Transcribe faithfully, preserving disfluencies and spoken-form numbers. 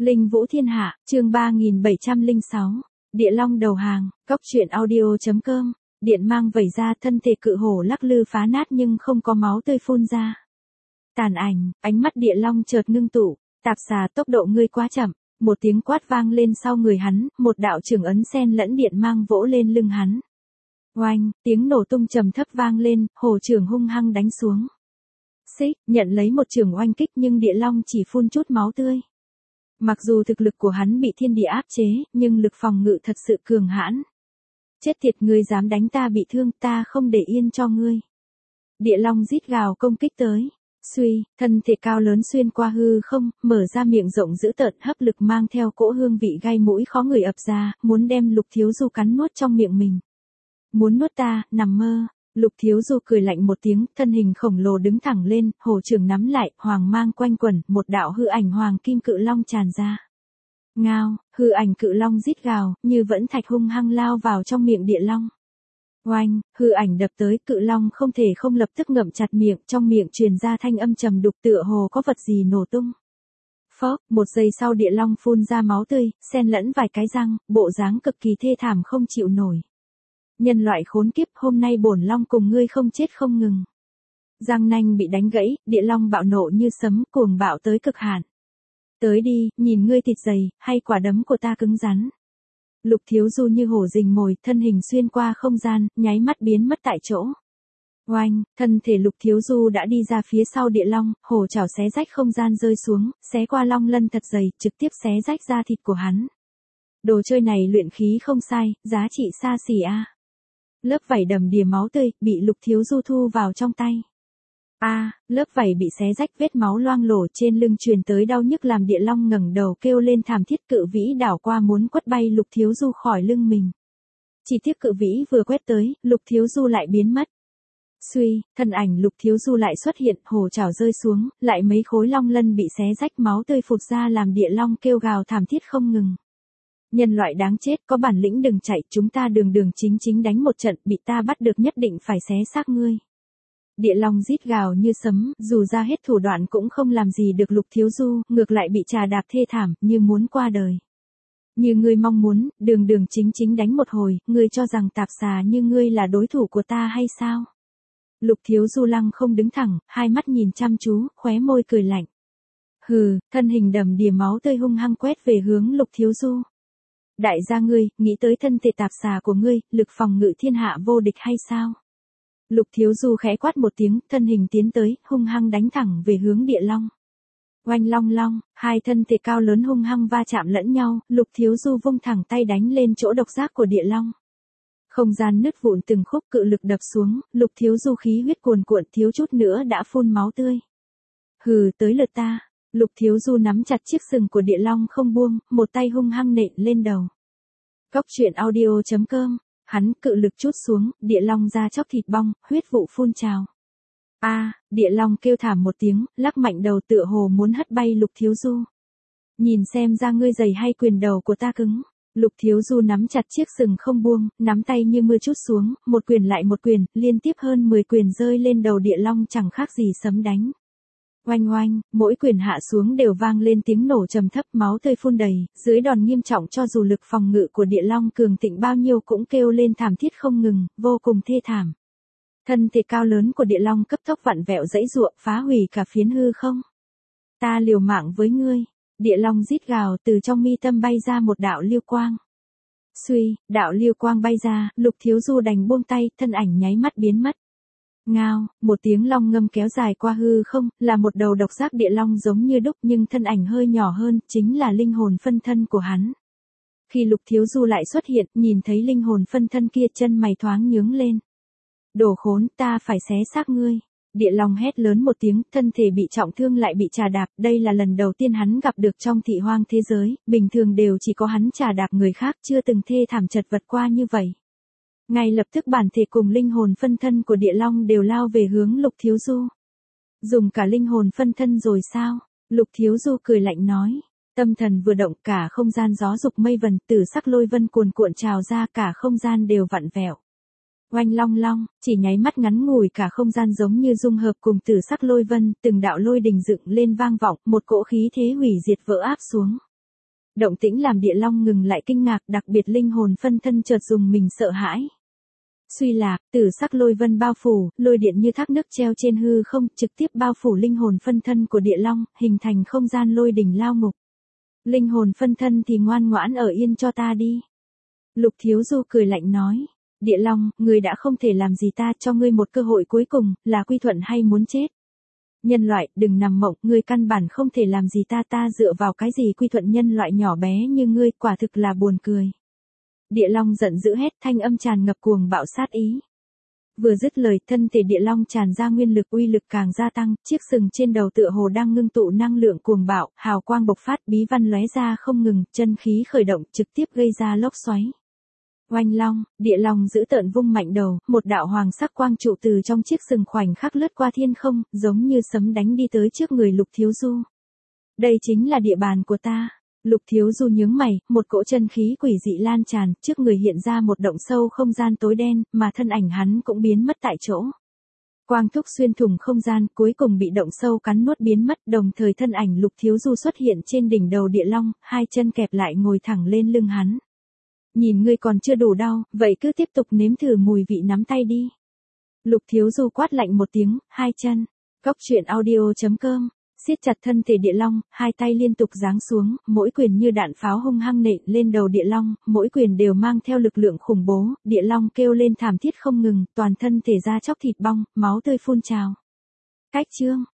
Linh Vũ Thiên Hạ, chương ba nghìn bảy trăm lẻ sáu. Địa Long đầu hàng, cóc truyện audio.com. Điện mang vẩy ra, thân thể cự hổ lắc lư phá nát nhưng không có máu tươi phun ra. Tàn ảnh, ánh mắt Địa Long chợt ngưng tụ, tạp xà tốc độ ngươi quá chậm, một tiếng quát vang lên sau người hắn, một đạo trường ấn sen lẫn điện mang vỗ lên lưng hắn. Oanh, tiếng nổ tung trầm thấp vang lên, hổ trưởng hung hăng đánh xuống. Xích, nhận lấy một trường oanh kích nhưng Địa Long chỉ phun chút máu tươi. Mặc dù thực lực của hắn bị thiên địa áp chế, nhưng lực phòng ngự thật sự cường hãn. Chết tiệt, ngươi dám đánh ta bị thương, ta không để yên cho ngươi. Địa Long rít gào công kích tới. Suy, thân thể cao lớn xuyên qua hư không, mở ra miệng rộng dữ tợn, hấp lực mang theo cỗ hương vị gai mũi khó ngửi ập ra, muốn đem Lục Thiếu Du cắn nuốt trong miệng mình. Muốn nuốt ta, nằm mơ. Lục Thiếu Du cười lạnh một tiếng, thân hình khổng lồ đứng thẳng lên, hổ trường nắm lại, hoàng mang quanh quẩn, một đạo hư ảnh hoàng kim cự long tràn ra. Ngao, hư ảnh cự long rít gào, như vẫn thạch hung hăng lao vào trong miệng Địa Long. Oanh, hư ảnh đập tới, cự long không thể không lập tức ngậm chặt miệng, trong miệng truyền ra thanh âm trầm đục tựa hồ có vật gì nổ tung. Phốc, một giây sau Địa Long phun ra máu tươi, xen lẫn vài cái răng, bộ dáng cực kỳ thê thảm không chịu nổi. Nhân loại khốn kiếp, hôm nay bổn long cùng ngươi không chết không ngừng. Răng nanh bị đánh gãy, Địa Long bạo nộ như sấm, cuồng bạo tới cực hạn. Tới đi, nhìn ngươi thịt dày, hay quả đấm của ta cứng rắn. Lục Thiếu Du như hổ rình mồi, thân hình xuyên qua không gian, nháy mắt biến mất tại chỗ. Oanh, thân thể Lục Thiếu Du đã đi ra phía sau Địa Long, hổ chảo xé rách không gian rơi xuống, xé qua long lân thật dày, trực tiếp xé rách da thịt của hắn. Đồ chơi này luyện khí không sai, giá trị xa xỉ a. Lớp vảy đầm đìa máu tươi, bị Lục Thiếu Du thu vào trong tay. A, à, lớp vảy bị xé rách, vết máu loang lổ trên lưng truyền tới đau nhức làm Địa Long ngẩng đầu kêu lên thảm thiết, cự vĩ đảo qua muốn quất bay Lục Thiếu Du khỏi lưng mình. Chỉ tiếc cự vĩ vừa quét tới, Lục Thiếu Du lại biến mất. Suy, thân ảnh Lục Thiếu Du lại xuất hiện, hổ chảo rơi xuống, lại mấy khối long lân bị xé rách, máu tươi phụt ra làm Địa Long kêu gào thảm thiết không ngừng. Nhân loại đáng chết, có bản lĩnh đừng chạy, chúng ta đường đường chính chính đánh một trận, bị ta bắt được nhất định phải xé xác ngươi. Địa Long rít gào như sấm, dù ra hết thủ đoạn cũng không làm gì được Lục Thiếu Du, ngược lại bị trà đạp thê thảm, như muốn qua đời. Như ngươi mong muốn, đường đường chính chính đánh một hồi, ngươi cho rằng tạp xà như ngươi là đối thủ của ta hay sao? Lục Thiếu Du lăng không đứng thẳng, hai mắt nhìn chăm chú, khóe môi cười lạnh. Hừ, thân hình đầm đìa máu tươi hung hăng quét về hướng Lục Thiếu Du. Đại gia ngươi, nghĩ tới thân thể tạp xà của ngươi, lực phòng ngự thiên hạ vô địch hay sao? Lục Thiếu Du khẽ quát một tiếng, thân hình tiến tới, hung hăng đánh thẳng về hướng Địa Long. Oanh long long, hai thân thể cao lớn hung hăng va chạm lẫn nhau, Lục Thiếu Du vung thẳng tay đánh lên chỗ độc giác của Địa Long. Không gian nứt vụn từng khúc, cự lực đập xuống, Lục Thiếu Du khí huyết cuồn cuộn, thiếu chút nữa đã phun máu tươi. Hừ, tới lượt ta. Lục Thiếu Du nắm chặt chiếc sừng của Địa Long không buông, một tay hung hăng nện lên đầu. Cóc truyện audio.com. Hắn cự lực chút xuống, Địa Long ra chóc thịt bong, huyết vụ phun trào. A, à, Địa Long kêu thảm một tiếng, lắc mạnh đầu tựa hồ muốn hất bay Lục Thiếu Du. Nhìn xem ra ngươi dày hay quyền đầu của ta cứng. Lục Thiếu Du nắm chặt chiếc sừng không buông, nắm tay như mưa chút xuống, một quyền lại một quyền, liên tiếp hơn mười quyền rơi lên đầu Địa Long chẳng khác gì sấm đánh. Oanh oanh, mỗi quyền hạ xuống đều vang lên tiếng nổ trầm thấp, máu tươi phun đầy, dưới đòn nghiêm trọng cho dù lực phòng ngự của Địa Long cường thịnh bao nhiêu cũng kêu lên thảm thiết không ngừng, vô cùng thê thảm. Thân thể cao lớn của Địa Long cấp tốc vặn vẹo dãy ruộng, phá hủy cả phiến hư không. Ta liều mạng với ngươi. Địa Long rít gào, từ trong mi tâm bay ra một đạo liêu quang. Suy, đạo liêu quang bay ra, Lục Thiếu Du đành buông tay, thân ảnh nháy mắt biến mất. Ngao, một tiếng long ngâm kéo dài qua hư không, là một đầu độc giác Địa Long giống như đúc nhưng thân ảnh hơi nhỏ hơn, chính là linh hồn phân thân của hắn. Khi Lục Thiếu Du lại xuất hiện, nhìn thấy linh hồn phân thân kia, chân mày thoáng nhướng lên. Đồ khốn, ta phải xé xác ngươi. Địa Long hét lớn một tiếng, thân thể bị trọng thương lại bị trà đạp, đây là lần đầu tiên hắn gặp được trong thị hoang thế giới, bình thường đều chỉ có hắn trà đạp người khác, chưa từng thê thảm chật vật qua như vậy. Ngay lập tức bản thể cùng linh hồn phân thân của Địa Long đều lao về hướng Lục Thiếu Du. Dùng cả linh hồn phân thân rồi sao? Lục Thiếu Du cười lạnh nói. Tâm thần vừa động, cả không gian gió dục mây vần, tử sắc lôi vân cuồn cuộn trào ra, cả không gian đều vặn vẹo. Oanh long long, chỉ nháy mắt ngắn ngủi cả không gian giống như dung hợp cùng tử sắc lôi vân, từng đạo lôi đình dựng lên vang vọng, một cỗ khí thế hủy diệt vỡ áp xuống. Động tĩnh làm địa long ngừng lại kinh ngạc, đặc biệt linh hồn phân thân chợt dùng mình sợ hãi. Suy lạc, tử sắc lôi vân bao phủ, lôi điện như thác nước treo trên hư không, trực tiếp bao phủ linh hồn phân thân của địa long, hình thành không gian lôi đỉnh lao ngục. Linh hồn phân thân thì ngoan ngoãn ở yên cho ta đi. Lục Thiếu Du cười lạnh nói. Địa long, ngươi đã không thể làm gì ta, cho ngươi một cơ hội cuối cùng, là quy thuận hay muốn chết. Nhân loại, đừng nằm mộng, ngươi căn bản không thể làm gì ta, ta dựa vào cái gì quy thuận nhân loại nhỏ bé như ngươi, quả thực là buồn cười. Địa long giận dữ hét, thanh âm tràn ngập cuồng bạo sát ý. Vừa dứt lời, thân thể địa long tràn ra nguyên lực, uy lực càng gia tăng, chiếc sừng trên đầu tựa hồ đang ngưng tụ năng lượng cuồng bạo, hào quang bộc phát, bí văn lóe ra không ngừng, chân khí khởi động, trực tiếp gây ra lốc xoáy. Oanh long, địa long giữ tợn vung mạnh đầu, một đạo hoàng sắc quang trụ từ trong chiếc sừng khoảnh khắc lướt qua thiên không, giống như sấm đánh đi tới trước người Lục Thiếu Du. Đây chính là địa bàn của ta. Lục Thiếu Du nhướng mày, một cỗ chân khí quỷ dị lan tràn, trước người hiện ra một động sâu không gian tối đen, mà thân ảnh hắn cũng biến mất tại chỗ. Quang thúc xuyên thủng không gian, cuối cùng bị động sâu cắn nuốt biến mất, đồng thời thân ảnh Lục Thiếu Du xuất hiện trên đỉnh đầu địa long, hai chân kẹp lại ngồi thẳng lên lưng hắn. Nhìn ngươi còn chưa đủ đau, vậy cứ tiếp tục nếm thử mùi vị nắm tay đi. Lục Thiếu Du quát lạnh một tiếng, hai chân. Cóc truyện audio chấm com. Siết chặt thân thể địa long, hai tay liên tục giáng xuống, mỗi quyền như đạn pháo hung hăng nện lên đầu địa long, mỗi quyền đều mang theo lực lượng khủng bố, địa long kêu lên thảm thiết không ngừng, toàn thân thể ra chóc thịt bong, máu tươi phun trào. Cách chương